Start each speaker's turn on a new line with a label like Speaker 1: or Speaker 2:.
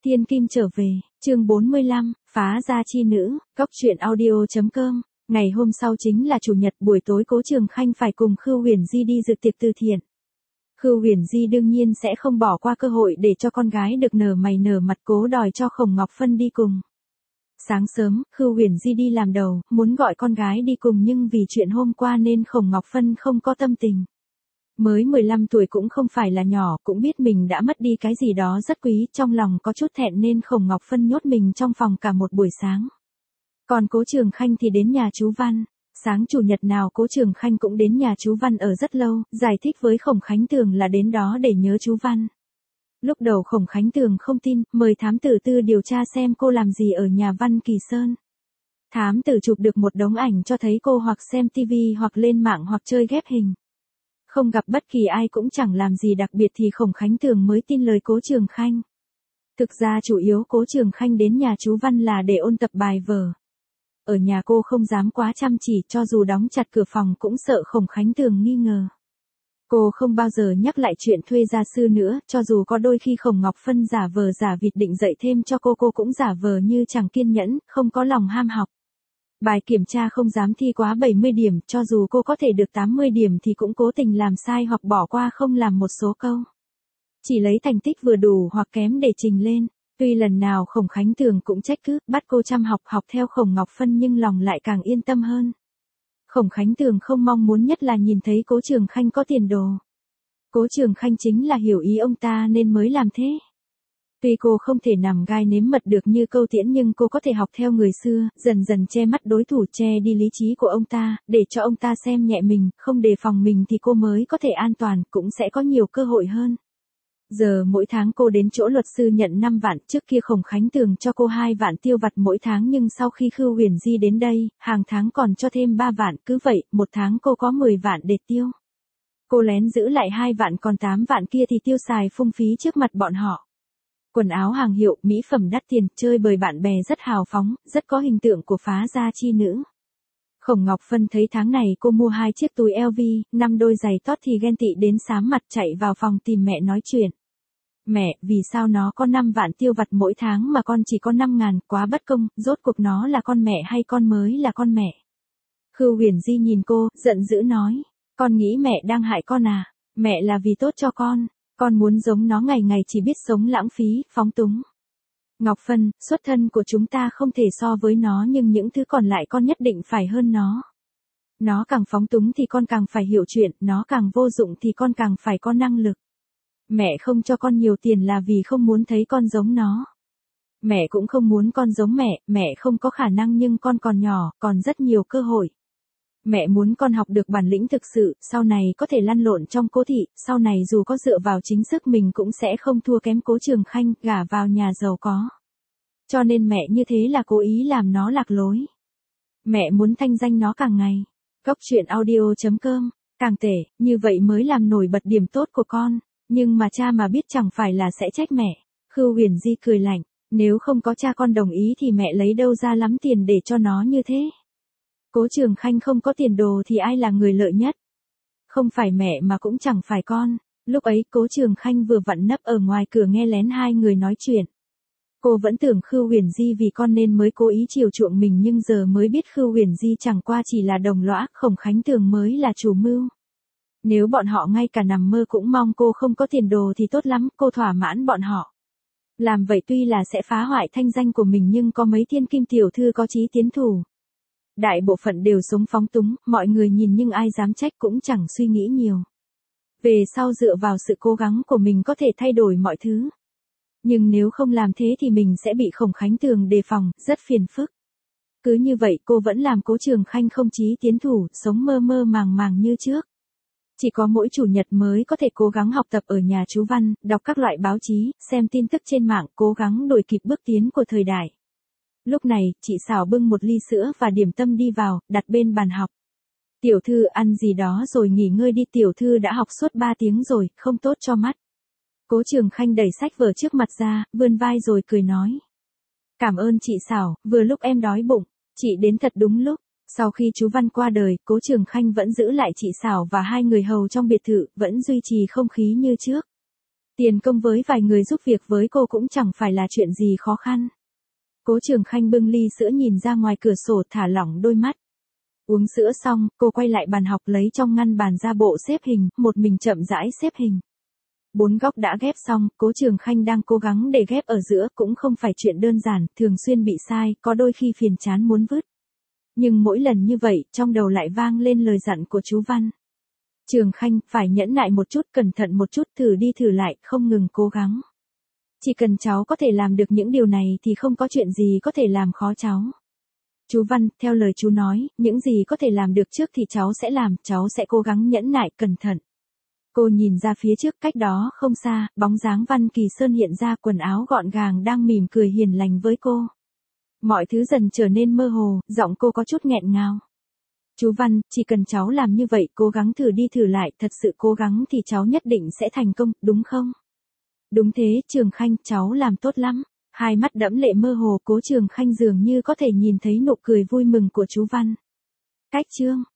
Speaker 1: Thiên Kim trở về, chương 45, phá gia chi nữ, góc truyện audio.com. Ngày hôm sau chính là chủ nhật, buổi tối Cố Trường Khanh phải cùng Khưu Huyền Di đi dự tiệc từ thiện. Khưu Huyền Di đương nhiên sẽ không bỏ qua cơ hội để cho con gái được nở mày nở mặt, cố đòi cho Khổng Ngọc Phân đi cùng. Sáng sớm, Khưu Huyền Di đi làm đầu, muốn gọi con gái đi cùng nhưng vì chuyện hôm qua nên Khổng Ngọc Phân không có tâm tình. Mới 15 tuổi cũng không phải là nhỏ, cũng biết mình đã mất đi cái gì đó rất quý, trong lòng có chút thẹn nên Khổng Ngọc Phân nhốt mình trong phòng cả một buổi sáng. Còn Cố Trường Khanh thì đến nhà chú Văn. Sáng chủ nhật nào Cố Trường Khanh cũng đến nhà chú Văn ở rất lâu, giải thích với Khổng Khánh Tường là đến đó để nhớ chú Văn. Lúc đầu Khổng Khánh Tường không tin, mời thám tử Tư điều tra xem cô làm gì ở nhà Văn Kỳ Sơn. Thám tử chụp được một đống ảnh cho thấy cô hoặc xem tivi hoặc lên mạng hoặc chơi ghép hình. Không gặp bất kỳ ai cũng chẳng làm gì đặc biệt thì Khổng Khánh Tường mới tin lời Cố Trường Khanh. Thực ra chủ yếu Cố Trường Khanh đến nhà chú Văn là để ôn tập bài vở. Ở nhà cô không dám quá chăm chỉ, cho dù đóng chặt cửa phòng cũng sợ Khổng Khánh Tường nghi ngờ. Cô không bao giờ nhắc lại chuyện thuê gia sư nữa, cho dù có đôi khi Khổng Ngọc Phân giả vờ giả vịt định dạy thêm cho cô cũng giả vờ như chẳng kiên nhẫn, không có lòng ham học. Bài kiểm tra không dám thi quá 70 điểm, cho dù cô có thể được 80 điểm thì cũng cố tình làm sai hoặc bỏ qua không làm một số câu. Chỉ lấy thành tích vừa đủ hoặc kém để trình lên. Tuy lần nào Khổng Khánh Tường cũng trách cứ, bắt cô chăm học theo Khổng Ngọc Phân nhưng lòng lại càng yên tâm hơn. Khổng Khánh Tường không mong muốn nhất là nhìn thấy Cố Trường Khanh có tiền đồ. Cố Trường Khanh chính là hiểu ý ông ta nên mới làm thế. Tuy cô không thể nằm gai nếm mật được như Câu Tiễn nhưng cô có thể học theo người xưa, dần dần che mắt đối thủ, che đi lý trí của ông ta, để cho ông ta xem nhẹ mình, không đề phòng mình thì cô mới có thể an toàn, cũng sẽ có nhiều cơ hội hơn. Giờ mỗi tháng cô đến chỗ luật sư nhận 5 vạn, trước kia Khổng Khánh Tường cho cô 2 vạn tiêu vặt mỗi tháng nhưng sau khi Khưu Huyền Di đến đây, hàng tháng còn cho thêm 3 vạn, cứ vậy, một tháng cô có 10 vạn để tiêu. Cô lén giữ lại 2 vạn còn 8 vạn kia thì tiêu xài phung phí trước mặt bọn họ. Quần áo hàng hiệu, mỹ phẩm đắt tiền, chơi bời bạn bè rất hào phóng, rất có hình tượng của phá gia chi nữ. Khổng Ngọc Phân thấy tháng này cô mua 2 chiếc túi LV, 5 đôi giày tốt thì ghen tị đến xám mặt, chạy vào phòng tìm mẹ nói chuyện. Mẹ, vì sao nó có 5 vạn tiêu vặt mỗi tháng mà con chỉ có 5.000, quá bất công, rốt cuộc nó là con mẹ hay con mới là con mẹ? Khưu Huyền Di nhìn cô, giận dữ nói, con nghĩ mẹ đang hại con à? Mẹ là vì tốt cho con muốn giống nó ngày ngày chỉ biết sống lãng phí, phóng túng. Ngọc Phân, xuất thân của chúng ta không thể so với nó nhưng những thứ còn lại con nhất định phải hơn nó. Nó càng phóng túng thì con càng phải hiểu chuyện, nó càng vô dụng thì con càng phải có năng lực. Mẹ không cho con nhiều tiền là vì không muốn thấy con giống nó. Mẹ cũng không muốn con giống mẹ không có khả năng nhưng con còn nhỏ, còn rất nhiều cơ hội. Mẹ muốn con học được bản lĩnh thực sự, sau này có thể lăn lộn trong Cố thị, sau này dù có dựa vào chính sức mình cũng sẽ không thua kém Cố Trường Khanh, gả vào nhà giàu có. Cho nên mẹ như thế là cố ý làm nó lạc lối. Mẹ muốn thanh danh nó càng ngày. Góc truyện audio.com, càng tệ, như vậy mới làm nổi bật điểm tốt của con. Nhưng mà cha mà biết chẳng phải là sẽ trách mẹ. Khưu Huyền Di cười lạnh, nếu không có cha con đồng ý thì mẹ lấy đâu ra lắm tiền để cho nó như thế. Cố Trường Khanh không có tiền đồ thì ai là người lợi nhất? Không phải mẹ mà cũng chẳng phải con. Lúc ấy Cố Trường Khanh vừa vặn nấp ở ngoài cửa nghe lén hai người nói chuyện. Cô vẫn tưởng Khưu Huyền Di vì con nên mới cố ý chiều chuộng mình nhưng giờ mới biết Khưu Huyền Di chẳng qua chỉ là đồng lõa, Khổng Khánh Tường mới là chủ mưu. Nếu bọn họ ngay cả nằm mơ cũng mong cô không có tiền đồ thì tốt lắm, cô thỏa mãn bọn họ. Làm vậy tuy là sẽ phá hoại thanh danh của mình nhưng có mấy thiên kim tiểu thư có chí tiến thủ. Đại bộ phận đều sống phóng túng, mọi người nhìn nhưng ai dám trách cũng chẳng suy nghĩ nhiều. Về sau dựa vào sự cố gắng của mình có thể thay đổi mọi thứ. Nhưng nếu không làm thế thì mình sẽ bị Khổng Khánh Tường đề phòng, rất phiền phức. Cứ như vậy cô vẫn làm Cố Trường Khanh không chí tiến thủ, sống mơ mơ màng màng như trước. Chỉ có mỗi chủ nhật mới có thể cố gắng học tập ở nhà chú Văn, đọc các loại báo chí, xem tin tức trên mạng, cố gắng đuổi kịp bước tiến của thời đại. Lúc này, chị Sảo bưng một ly sữa và điểm tâm đi vào, đặt bên bàn học. Tiểu thư ăn gì đó rồi nghỉ ngơi đi, tiểu thư đã học suốt 3 tiếng rồi, không tốt cho mắt. Cố Trường Khanh đẩy sách vở trước mặt ra, vươn vai rồi cười nói. Cảm ơn chị Sảo, vừa lúc em đói bụng, chị đến thật đúng lúc. Sau khi chú Văn qua đời, Cố Trường Khanh vẫn giữ lại chị Sảo và hai người hầu trong biệt thự, vẫn duy trì không khí như trước. Tiền công với vài người giúp việc với cô cũng chẳng phải là chuyện gì khó khăn. Cố Trường Khanh bưng ly sữa nhìn ra ngoài cửa sổ thả lỏng đôi mắt. Uống sữa xong, cô quay lại bàn học lấy trong ngăn bàn ra bộ xếp hình, một mình chậm rãi xếp hình. 4 góc đã ghép xong, Cố Trường Khanh đang cố gắng để ghép ở giữa cũng không phải chuyện đơn giản, thường xuyên bị sai, có đôi khi phiền chán muốn vứt. Nhưng mỗi lần như vậy, trong đầu lại vang lên lời dặn của chú Văn. Trường Khanh, phải nhẫn nại một chút, cẩn thận một chút, thử đi thử lại, không ngừng cố gắng. Chỉ cần cháu có thể làm được những điều này thì không có chuyện gì có thể làm khó cháu. Chú Văn, theo lời chú nói, những gì có thể làm được trước thì cháu sẽ làm, cháu sẽ cố gắng nhẫn nại, cẩn thận. Cô nhìn ra phía trước cách đó không xa, bóng dáng Văn Kỳ Sơn hiện ra, quần áo gọn gàng đang mỉm cười hiền lành với cô. Mọi thứ dần trở nên mơ hồ, giọng cô có chút nghẹn ngào. Chú Văn, chỉ cần cháu làm như vậy, cố gắng thử đi thử lại, thật sự cố gắng thì cháu nhất định sẽ thành công, đúng không? Đúng thế, Trường Khanh, cháu làm tốt lắm. Hai mắt đẫm lệ mơ hồ, Cố Trường Khanh dường như có thể nhìn thấy nụ cười vui mừng của chú Văn. Cách chương